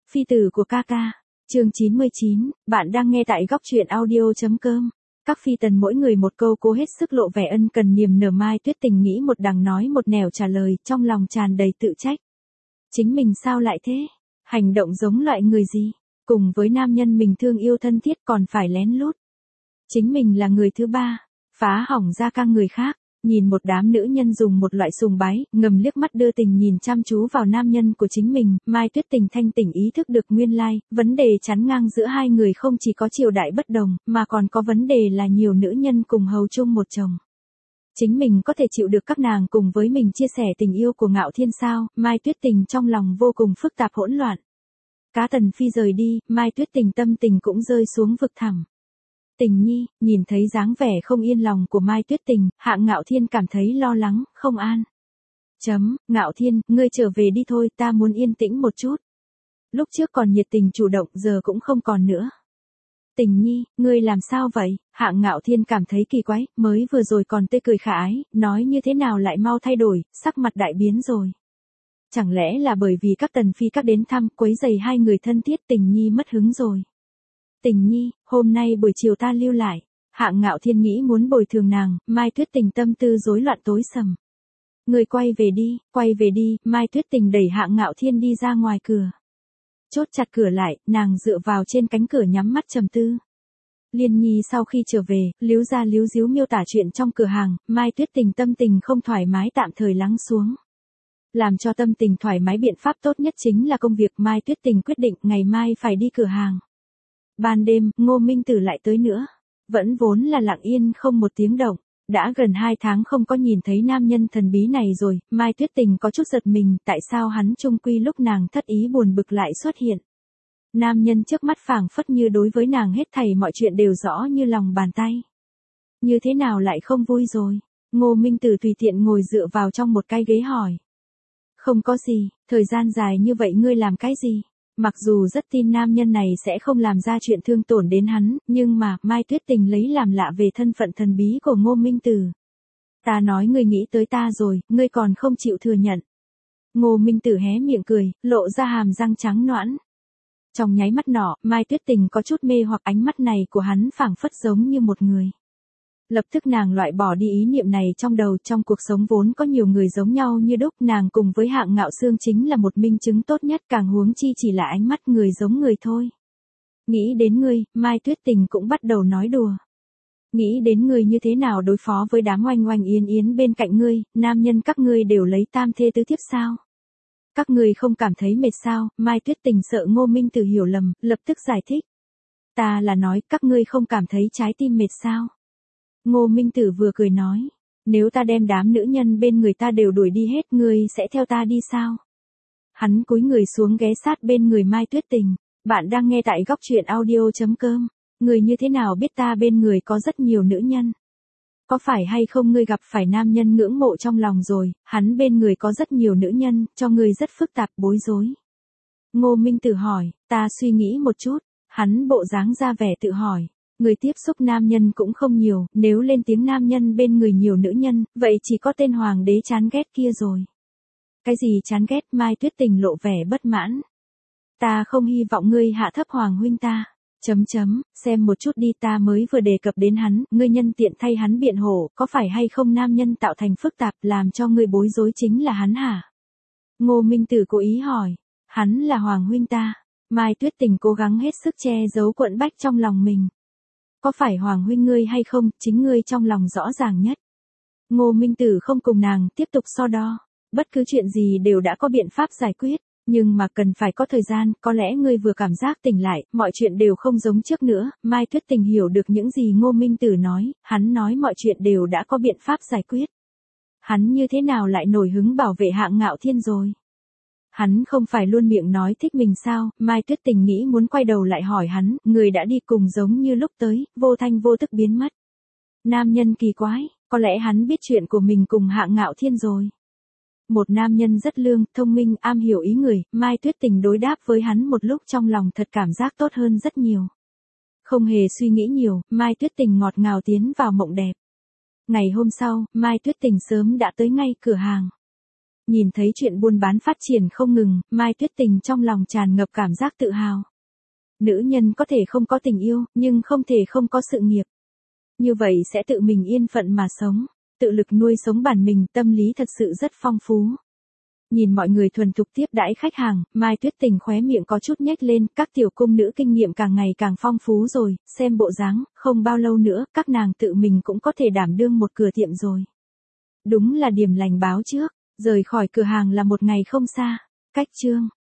Phi tử của ca ca. Chương 99, bạn đang nghe tại góc truyện audio.com. Các phi tần mỗi người một câu, cố hết sức lộ vẻ ân cần niềm nở. Mai Tuyết Tình nghĩ một đằng nói một nẻo trả lời, trong lòng tràn đầy tự trách. Chính mình sao lại thế? Hành động giống loại người gì? Cùng với nam nhân mình thương yêu thân thiết còn phải lén lút. Chính mình là người thứ ba, phá hỏng gia ca người khác. Nhìn một đám nữ nhân dùng một loại sùng bái, ngầm liếc mắt đưa tình nhìn chăm chú vào nam nhân của chính mình, Mai Tuyết Tình thanh tỉnh ý thức được nguyên lai, vấn đề chắn ngang giữa hai người không chỉ có triều đại bất đồng, mà còn có vấn đề là nhiều nữ nhân cùng hầu chung một chồng. Chính mình có thể chịu được các nàng cùng với mình chia sẻ tình yêu của Ngạo Thiên sao? Mai Tuyết Tình trong lòng vô cùng phức tạp hỗn loạn. Cá Tần Phi rời đi, Mai Tuyết Tình tâm tình cũng rơi xuống vực thẳm. Tình nhi, nhìn thấy dáng vẻ không yên lòng của Mai Tuyết Tình, Hạng Ngạo Thiên cảm thấy lo lắng, không an. Ngạo Thiên, ngươi trở về đi thôi, ta muốn yên tĩnh một chút. Lúc trước còn nhiệt tình chủ động, giờ cũng không còn nữa. Tình nhi, ngươi làm sao vậy? Hạng Ngạo Thiên cảm thấy kỳ quái, mới vừa rồi còn tươi cười khả ái, nói như thế nào lại mau thay đổi, sắc mặt đại biến rồi. Chẳng lẽ là bởi vì các tần phi các đến thăm, quấy rầy hai người thân thiết, Tình nhi mất hứng rồi. Tình nhi, hôm nay buổi chiều ta lưu lại. Hạng Ngạo Thiên nghĩ muốn bồi thường nàng, Mai Tuyết Tình tâm tư rối loạn tối sầm. Người quay về đi, Mai Tuyết Tình đẩy Hạng Ngạo Thiên đi ra ngoài cửa. Chốt chặt cửa lại, nàng dựa vào trên cánh cửa nhắm mắt trầm tư. Liên Nhi sau khi trở về, líu ra líu díu miêu tả chuyện trong cửa hàng, Mai Tuyết Tình tâm tình không thoải mái tạm thời lắng xuống. Làm cho tâm tình thoải mái biện pháp tốt nhất chính là công việc. Mai Tuyết Tình quyết định ngày mai phải đi cửa hàng. Ban đêm, Ngô Minh Tử lại tới nữa. Vẫn vốn là lặng yên không một tiếng động. Đã gần 2 tháng không có nhìn thấy nam nhân thần bí này rồi, Mai Tuyết Tình có chút giật mình, tại sao hắn chung quy lúc nàng thất ý buồn bực lại xuất hiện. Nam nhân trước mắt phảng phất như đối với nàng hết thảy mọi chuyện đều rõ như lòng bàn tay. Như thế nào lại không vui rồi? Ngô Minh Tử tùy tiện ngồi dựa vào trong một cái ghế hỏi. Không có gì, thời gian dài như vậy ngươi làm cái gì? Mặc dù rất tin nam nhân này sẽ không làm ra chuyện thương tổn đến hắn, nhưng mà, Mai Tuyết Tình lấy làm lạ về thân phận thần bí của Ngô Minh Tử. Ta nói ngươi nghĩ tới ta rồi, ngươi còn không chịu thừa nhận. Ngô Minh Tử hé miệng cười, lộ ra hàm răng trắng nõn. Trong nháy mắt nọ, Mai Tuyết Tình có chút mê hoặc ánh mắt này của hắn phảng phất giống như một người. Lập tức nàng loại bỏ đi ý niệm này trong đầu, trong cuộc sống vốn có nhiều người giống nhau như đúc, nàng cùng với Hạng Ngạo Sương chính là một minh chứng tốt nhất, càng huống chi chỉ là ánh mắt người giống người thôi. Nghĩ đến ngươi, Mai Tuyết Tình cũng bắt đầu nói đùa. Nghĩ đến ngươi như thế nào đối phó với đám oanh oanh yến yến bên cạnh ngươi, nam nhân các ngươi đều lấy tam thê tứ thiếp sao? Các ngươi không cảm thấy mệt sao? Mai Tuyết Tình sợ Ngô Minh Tử hiểu lầm, lập tức giải thích. Ta là nói, các ngươi không cảm thấy trái tim mệt sao? Ngô Minh Tử vừa cười nói, nếu ta đem đám nữ nhân bên người ta đều đuổi đi hết, ngươi sẽ theo ta đi sao? Hắn cúi người xuống ghé sát bên người Mai Tuyết Tình, bạn đang nghe tại góc truyện audio.com, ngươi như thế nào biết ta bên người có rất nhiều nữ nhân? Có phải hay không ngươi gặp phải nam nhân ngưỡng mộ trong lòng rồi, hắn bên người có rất nhiều nữ nhân, cho ngươi rất phức tạp bối rối. Ngô Minh Tử hỏi, ta suy nghĩ một chút, hắn bộ dáng ra vẻ tự hỏi. Người tiếp xúc nam nhân cũng không nhiều, nếu lên tiếng nam nhân bên người nhiều nữ nhân, vậy chỉ có tên hoàng đế chán ghét kia rồi. Cái gì chán ghét? Mai Tuyết Tình lộ vẻ bất mãn. Ta không hy vọng ngươi hạ thấp hoàng huynh ta. Xem một chút đi, ta mới vừa đề cập đến hắn, ngươi nhân tiện thay hắn biện hộ, có phải hay không nam nhân tạo thành phức tạp làm cho ngươi bối rối chính là hắn hả? Ngô Minh Tử cố ý hỏi, hắn là hoàng huynh ta. Mai Tuyết Tình cố gắng hết sức che giấu quẫn bách trong lòng mình. Có phải hoàng huynh ngươi hay không, chính ngươi trong lòng rõ ràng nhất. Ngô Minh Tử không cùng nàng tiếp tục so đo. Bất cứ chuyện gì đều đã có biện pháp giải quyết, nhưng mà cần phải có thời gian, có lẽ ngươi vừa cảm giác tỉnh lại, mọi chuyện đều không giống trước nữa. Mai Tuyết Tình hiểu được những gì Ngô Minh Tử nói, hắn nói mọi chuyện đều đã có biện pháp giải quyết. Hắn như thế nào lại nổi hứng bảo vệ Hạng Ngạo Thiên rồi? Hắn không phải luôn miệng nói thích mình sao? Mai Tuyết Tình nghĩ muốn quay đầu lại hỏi hắn, người đã đi cùng giống như lúc tới, vô thanh vô tức biến mất. Nam nhân kỳ quái, có lẽ hắn biết chuyện của mình cùng Hạng Ngạo Thiên rồi. Một nam nhân rất lương, thông minh, am hiểu ý người, Mai Tuyết Tình đối đáp với hắn một lúc trong lòng thật cảm giác tốt hơn rất nhiều. Không hề suy nghĩ nhiều, Mai Tuyết Tình ngọt ngào tiến vào mộng đẹp. Ngày hôm sau, Mai Tuyết Tình sớm đã tới ngay cửa hàng. Nhìn thấy chuyện buôn bán phát triển không ngừng, Mai Tuyết Tình trong lòng tràn ngập cảm giác tự hào. Nữ nhân có thể không có tình yêu, nhưng không thể không có sự nghiệp. Như vậy sẽ tự mình yên phận mà sống, tự lực nuôi sống bản mình, tâm lý thật sự rất phong phú. Nhìn mọi người thuần thục tiếp đãi khách hàng, Mai Tuyết Tình khóe miệng có chút nhếch lên, các tiểu cung nữ kinh nghiệm càng ngày càng phong phú rồi, xem bộ dáng, không bao lâu nữa, các nàng tự mình cũng có thể đảm đương một cửa tiệm rồi. Đúng là điểm lành báo trước, rời khỏi cửa hàng là một ngày không xa. Cách chương